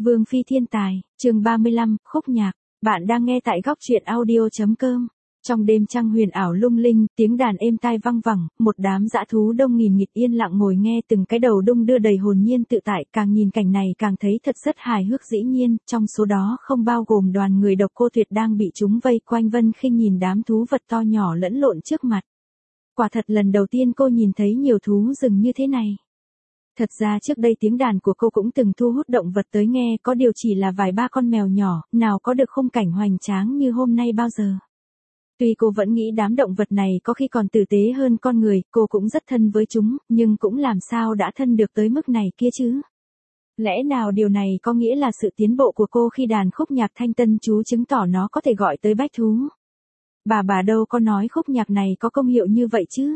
Vương Phi thiên tài, chương 35, khúc nhạc. Bạn đang nghe tại góc truyện audio.com. Trong đêm trăng huyền ảo lung linh, tiếng đàn êm tai vang vẳng, một đám dã thú đông nghìn nghịt yên lặng ngồi nghe từng cái đầu đung đưa đầy hồn nhiên tự tại, càng nhìn cảnh này càng thấy thật rất hài hước dĩ nhiên, trong số đó không bao gồm đoàn người Độc Cô Tuyệt đang bị chúng vây quanh. Vân Khinh nhìn đám thú vật to nhỏ lẫn lộn trước mặt. Quả thật lần đầu tiên cô nhìn thấy nhiều thú rừng như thế này. Thật ra trước đây tiếng đàn của cô cũng từng thu hút động vật tới nghe, có điều chỉ là vài ba con mèo nhỏ, nào có được khung cảnh hoành tráng như hôm nay bao giờ. Tuy cô vẫn nghĩ đám động vật này có khi còn tử tế hơn con người, cô cũng rất thân với chúng, nhưng cũng làm sao đã thân được tới mức này kia chứ. Lẽ nào điều này có nghĩa là sự tiến bộ của cô khi đàn khúc nhạc thanh tân chú chứng tỏ nó có thể gọi tới bách thú. Bà đâu có nói khúc nhạc này có công hiệu như vậy chứ.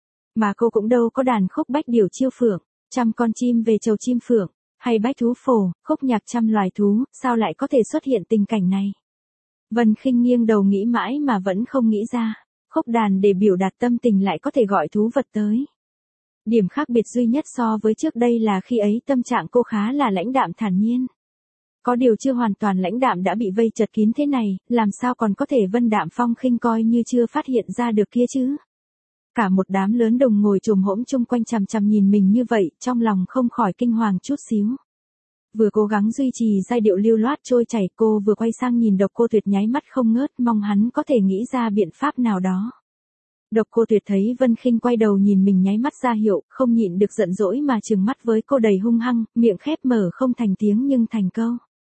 Mà cô cũng đâu có đàn khúc bách điểu chiêu phượng, trăm con chim về chầu chim phượng, hay bách thú phổ, khúc nhạc trăm loài thú, sao lại có thể xuất hiện tình cảnh này. Vân Khinh nghiêng đầu nghĩ mãi mà vẫn không nghĩ ra, khúc đàn để biểu đạt tâm tình lại có thể gọi thú vật tới. Điểm khác biệt duy nhất so với trước đây là khi ấy tâm trạng cô khá là lãnh đạm thản nhiên. Có điều chưa hoàn toàn lãnh đạm đã bị vây chật kín thế này, làm sao còn có thể vân đạm phong khinh coi như chưa phát hiện ra được kia chứ. Cả một đám lớn đồng ngồi chồm hỗn chung quanh chằm chằm nhìn mình như vậy, trong lòng không khỏi kinh hoàng chút xíu. Vừa cố gắng duy trì giai điệu lưu loát trôi chảy, cô vừa quay sang nhìn Độc Cô Tuyệt nháy mắt không ngớt, mong hắn có thể nghĩ ra biện pháp nào đó. Độc Cô Tuyệt thấy Vân Khinh quay đầu nhìn mình nháy mắt ra hiệu, không nhịn được giận dỗi mà trừng mắt với cô đầy hung hăng, miệng khép mở không thành tiếng nhưng thành câu.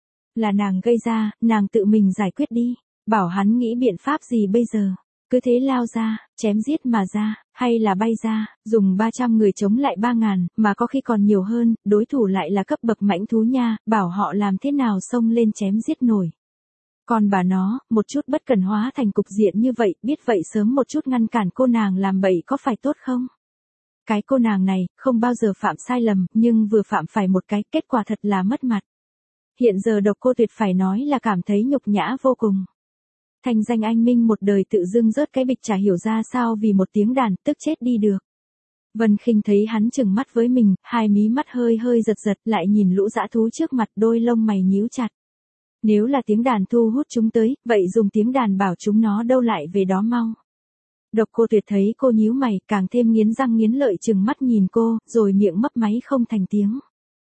Là nàng gây ra, nàng tự mình giải quyết đi, bảo hắn nghĩ biện pháp gì bây giờ. Cứ thế lao ra, chém giết mà ra, hay là bay ra, dùng 300 người chống lại 3.000, mà có khi còn nhiều hơn, đối thủ lại là cấp bậc mãnh thú nha, bảo họ làm thế nào xông lên chém giết nổi. Còn bà nó, một chút bất cần hóa thành cục diện như vậy, biết vậy sớm một chút ngăn cản cô nàng làm bậy có phải tốt không? Cái cô nàng này, không bao giờ phạm sai lầm, nhưng vừa phạm phải một cái, kết quả thật là mất mặt. Hiện giờ Độc Cô Tuyệt phải nói là cảm thấy nhục nhã vô cùng. Thành danh anh minh một đời tự dưng rớt cái bịch chả hiểu ra sao vì một tiếng đàn, tức chết đi được. Vân Khinh thấy hắn trừng mắt với mình, hai mí mắt hơi hơi giật giật, lại nhìn lũ dã thú trước mặt, đôi lông mày nhíu chặt. Nếu là tiếng đàn thu hút chúng tới, vậy dùng tiếng đàn bảo chúng nó đâu lại về đó mau. Độc Cô Tuyệt thấy cô nhíu mày, càng thêm nghiến răng nghiến lợi trừng mắt nhìn cô, rồi miệng mấp máy không thành tiếng.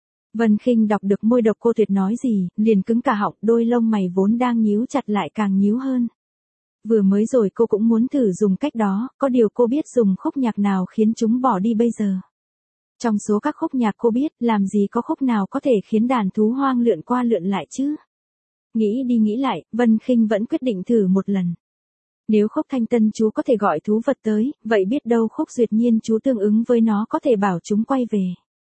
Vân Khinh đọc được môi Độc Cô Tuyệt nói gì, liền cứng cả họng, đôi lông mày vốn đang nhíu chặt lại càng nhíu hơn. Vừa mới rồi cô cũng muốn thử dùng cách đó, có điều cô biết dùng khúc nhạc nào khiến chúng bỏ đi bây giờ. Trong số các khúc nhạc cô biết, làm gì có khúc nào có thể khiến đàn thú hoang lượn qua lượn lại chứ. Nghĩ đi nghĩ lại, Vân Khinh vẫn quyết định thử một lần. Nếu khúc thanh tân chú có thể gọi thú vật tới, vậy biết đâu khúc duyệt nhiên chú tương ứng với nó có thể bảo chúng quay về.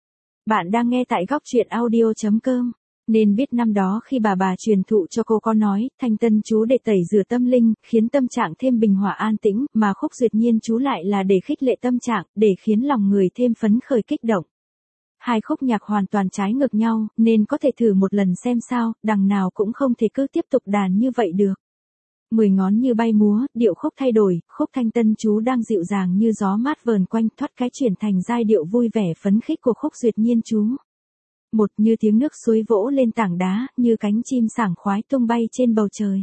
Bạn đang nghe tại góc truyện audio.com. Nên biết năm đó khi bà truyền thụ cho cô có nói, thanh tân chú để tẩy rửa tâm linh, khiến tâm trạng thêm bình hòa an tĩnh, mà khúc duyệt nhiên chú lại là để khích lệ tâm trạng, để khiến lòng người thêm phấn khởi kích động. Hai khúc nhạc hoàn toàn trái ngược nhau, nên có thể thử một lần xem sao, đằng nào cũng không thể cứ tiếp tục đàn như vậy được. 10 ngón như bay múa, điệu khúc thay đổi, khúc thanh tân chú đang dịu dàng như gió mát vờn quanh, thoát cái chuyển thành giai điệu vui vẻ phấn khích của khúc duyệt nhiên chú. Một như tiếng nước suối vỗ lên tảng đá, như cánh chim sảng khoái tung bay trên bầu trời.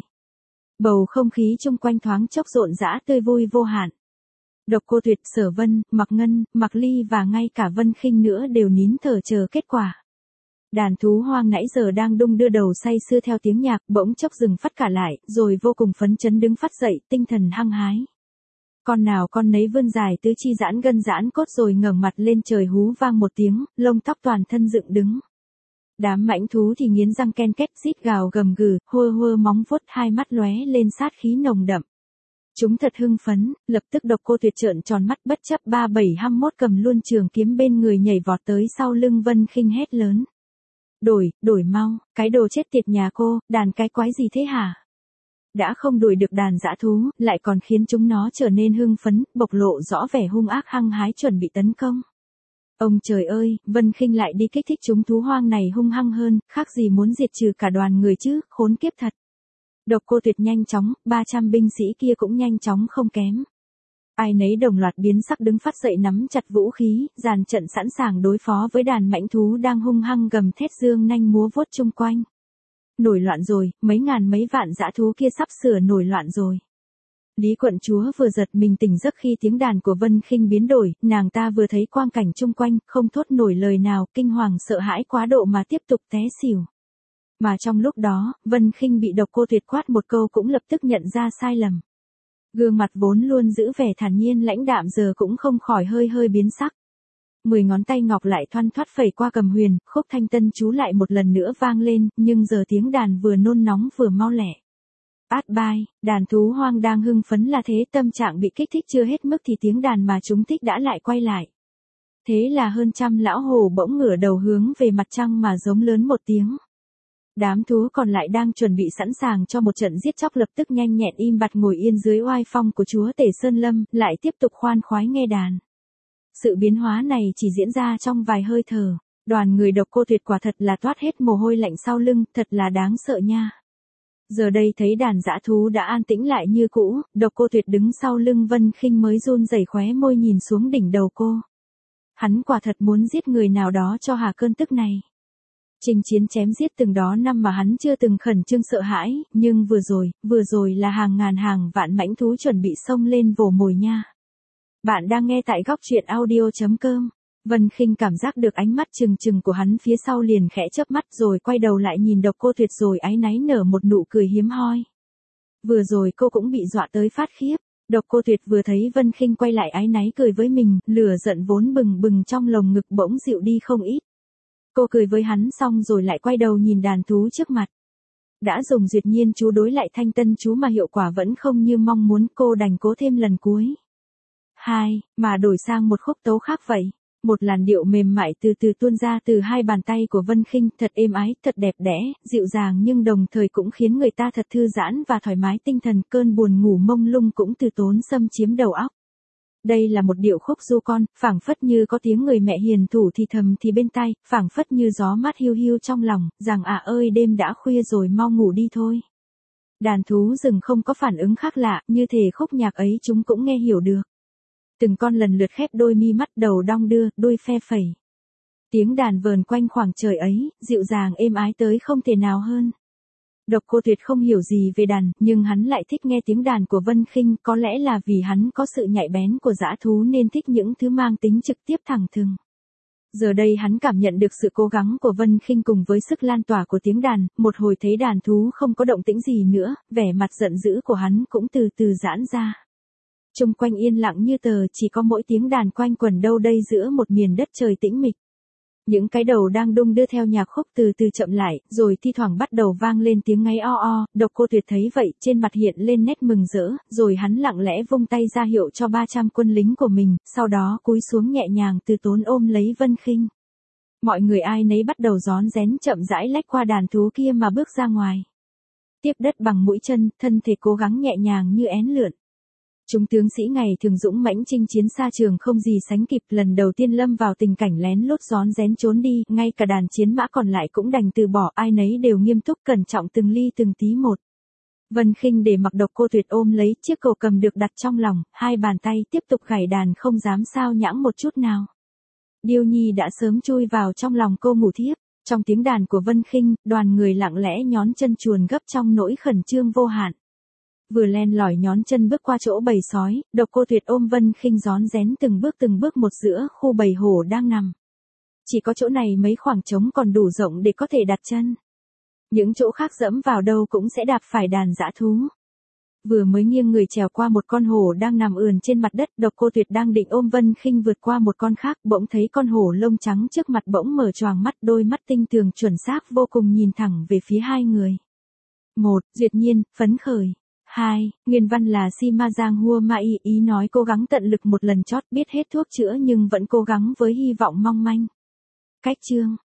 Bầu không khí chung quanh thoáng chốc rộn rã tươi vui vô hạn. Độc Cô Tuyệt, Sở Vân, Mặc Ngân, Mặc Ly và ngay cả Vân Khinh nữa đều nín thở chờ kết quả. Đàn thú hoang nãy giờ đang đung đưa đầu say sưa theo tiếng nhạc, bỗng chốc dừng phát cả lại, rồi vô cùng phấn chấn đứng phát dậy, tinh thần hăng hái. Con nào con nấy vươn dài tứ chi giãn gân giãn cốt rồi ngẩng mặt lên trời hú vang một tiếng, lông tóc toàn thân dựng đứng. Đám mãnh thú thì nghiến răng ken két rít gào gầm gừ, hô hô móng vuốt, hai mắt lóe lên sát khí nồng đậm. Chúng thật hưng phấn, lập tức Độc Cô Tuyệt trợn tròn mắt bất chấp 3721 cầm luôn trường kiếm bên người nhảy vọt tới sau lưng Vân Khinh hét lớn. Đổi mau, cái đồ chết tiệt nhà cô, đàn cái quái gì thế hả? Đã không đuổi được đàn dã thú, lại còn khiến chúng nó trở nên hưng phấn, bộc lộ rõ vẻ hung ác hăng hái chuẩn bị tấn công. Ông trời ơi, Vân Khinh lại đi kích thích chúng thú hoang này hung hăng hơn, khác gì muốn diệt trừ cả đoàn người chứ, khốn kiếp thật. Độc Cô Tuyệt nhanh chóng, 300 binh sĩ kia cũng nhanh chóng không kém. Ai nấy đồng loạt biến sắc đứng phát dậy nắm chặt vũ khí, dàn trận sẵn sàng đối phó với đàn mãnh thú đang hung hăng gầm thét dương nanh múa vuốt chung quanh. Nổi loạn rồi, mấy ngàn mấy vạn dã thú kia sắp sửa nổi loạn rồi. Lý quận chúa vừa giật mình tỉnh giấc khi tiếng đàn của Vân Khinh biến đổi, nàng ta vừa thấy quang cảnh chung quanh, không thốt nổi lời nào, kinh hoàng sợ hãi quá độ mà tiếp tục té xỉu. Mà trong lúc đó, Vân Khinh bị Độc Cô Tuyệt quát một câu cũng lập tức nhận ra sai lầm. Gương mặt vốn luôn giữ vẻ thản nhiên lãnh đạm giờ cũng không khỏi hơi hơi biến sắc. 10 ngón tay ngọc lại thoăn thoắt phẩy qua cầm huyền, khúc thanh tân chú lại một lần nữa vang lên, nhưng giờ tiếng đàn vừa nôn nóng vừa mau lẹ. Át bai, đàn thú hoang đang hưng phấn là thế, tâm trạng bị kích thích chưa hết mức thì tiếng đàn mà chúng thích đã lại quay lại. Thế là hơn trăm lão hổ bỗng ngửa đầu hướng về mặt trăng mà giống lớn một tiếng. Đám thú còn lại đang chuẩn bị sẵn sàng cho một trận giết chóc lập tức nhanh nhẹn im bặt ngồi yên dưới oai phong của chúa tể Sơn Lâm, lại tiếp tục khoan khoái nghe đàn. Sự biến hóa này chỉ diễn ra trong vài hơi thở, đoàn người Độc Cô Tuyệt quả thật là toát hết mồ hôi lạnh sau lưng, thật là đáng sợ nha. Giờ đây thấy đàn dã thú đã an tĩnh lại như cũ, Độc Cô Tuyệt đứng sau lưng Vân Khinh mới run rẩy khóe môi nhìn xuống đỉnh đầu cô. Hắn quả thật muốn giết người nào đó cho hà cơn tức này. Chinh chiến chém giết từng đó năm mà hắn chưa từng khẩn trương sợ hãi, nhưng vừa rồi là hàng ngàn hàng vạn mãnh thú chuẩn bị xông lên vồ mồi nha. Bạn đang nghe tại góc truyện audio.com. Vân Khinh cảm giác được ánh mắt trừng trừng của hắn phía sau liền khẽ chớp mắt rồi quay đầu lại nhìn Độc Cô Tuyệt rồi áy náy nở một nụ cười hiếm hoi. Vừa rồi cô cũng bị dọa tới phát khiếp. Độc Cô Tuyệt vừa thấy Vân Khinh quay lại áy náy cười với mình, lửa giận vốn bừng bừng trong lồng ngực bỗng dịu đi không ít. Cô cười với hắn xong rồi lại quay đầu nhìn đàn thú trước mặt. Đã dùng duyệt nhiên chú đối lại thanh tân chú mà hiệu quả vẫn không như mong muốn, cô đành cố thêm lần cuối. Mà đổi sang một khúc tấu khác vậy. Một làn điệu mềm mại từ từ tuôn ra từ hai bàn tay của Vân Khinh, thật êm ái, thật đẹp đẽ, dịu dàng nhưng đồng thời cũng khiến người ta thật thư giãn và thoải mái tinh thần, cơn buồn ngủ mông lung cũng từ tốn xâm chiếm đầu óc. Đây là một điệu khúc ru con, phảng phất như có tiếng người mẹ hiền thủ thì thầm thì bên tai, phảng phất như gió mát hiu hiu trong lòng, rằng ơi đêm đã khuya rồi mau ngủ đi thôi. Đàn thú rừng không có phản ứng khác lạ, như thể khúc nhạc ấy chúng cũng nghe hiểu được. Từng con lần lượt khép đôi mi mắt, đầu đong đưa, đuôi phe phẩy. Tiếng đàn vờn quanh khoảng trời ấy, dịu dàng êm ái tới không thể nào hơn. Độc Cô Tuyệt không hiểu gì về đàn, nhưng hắn lại thích nghe tiếng đàn của Vân Khinh, có lẽ là vì hắn có sự nhạy bén của dã thú nên thích những thứ mang tính trực tiếp thẳng thừng. Giờ đây hắn cảm nhận được sự cố gắng của Vân Khinh cùng với sức lan tỏa của tiếng đàn, một hồi thấy đàn thú không có động tĩnh gì nữa, vẻ mặt giận dữ của hắn cũng từ từ giãn ra. Chung quanh yên lặng như tờ, chỉ có mỗi tiếng đàn quanh quẩn đâu đây giữa một miền đất trời tĩnh mịch. Những cái đầu đang đung đưa theo nhạc khúc từ từ chậm lại, rồi thi thoảng bắt đầu vang lên tiếng ngáy o. Độc Cô Tuyệt thấy vậy, trên mặt hiện lên nét mừng rỡ, rồi hắn lặng lẽ vung tay ra hiệu cho 300 quân lính của mình, sau đó cúi xuống nhẹ nhàng từ tốn ôm lấy Vân Khinh. Mọi người ai nấy bắt đầu rón rén chậm rãi lách qua đàn thú kia mà bước ra ngoài. Tiếp đất bằng mũi chân, thân thể cố gắng nhẹ nhàng như én lượn. Chúng tướng sĩ ngày thường dũng mãnh chinh chiến xa trường không gì sánh kịp, lần đầu tiên lâm vào tình cảnh lén lút rón rén trốn đi, ngay cả đàn chiến mã còn lại cũng đành từ bỏ, ai nấy đều nghiêm túc cẩn trọng từng ly từng tí một. Vân Khinh để mặc Độc Cô Tuyệt ôm lấy chiếc cầu cầm được đặt trong lòng, hai bàn tay tiếp tục gảy đàn không dám sao nhãng một chút nào. Điêu Nhi đã sớm chui vào trong lòng cô ngủ thiếp, trong tiếng đàn của Vân Khinh, đoàn người lặng lẽ nhón chân chuồn gấp trong nỗi khẩn trương vô hạn. Vừa len lỏi nhón chân bước qua chỗ bầy sói, Độc Cô Tuyệt ôm Vân Khinh rón rén từng bước một giữa khu bầy hổ đang nằm. Chỉ có chỗ này mấy khoảng trống còn đủ rộng để có thể đặt chân. Những chỗ khác dẫm vào đâu cũng sẽ đạp phải đàn dã thú. Vừa mới nghiêng người trèo qua một con hổ đang nằm ườn trên mặt đất, Độc Cô Tuyệt đang định ôm Vân Khinh vượt qua một con khác, bỗng thấy con hổ lông trắng trước mặt bỗng mở choàng mắt, đôi mắt tinh tường chuẩn xác vô cùng nhìn thẳng về phía hai người. 1. Duyệt nhiên, phấn khởi. 2. Nguyên văn là Si Ma Giang Hua Ma Y, ý nói cố gắng tận lực một lần chót, biết hết thuốc chữa nhưng vẫn cố gắng với hy vọng mong manh. Cách chương.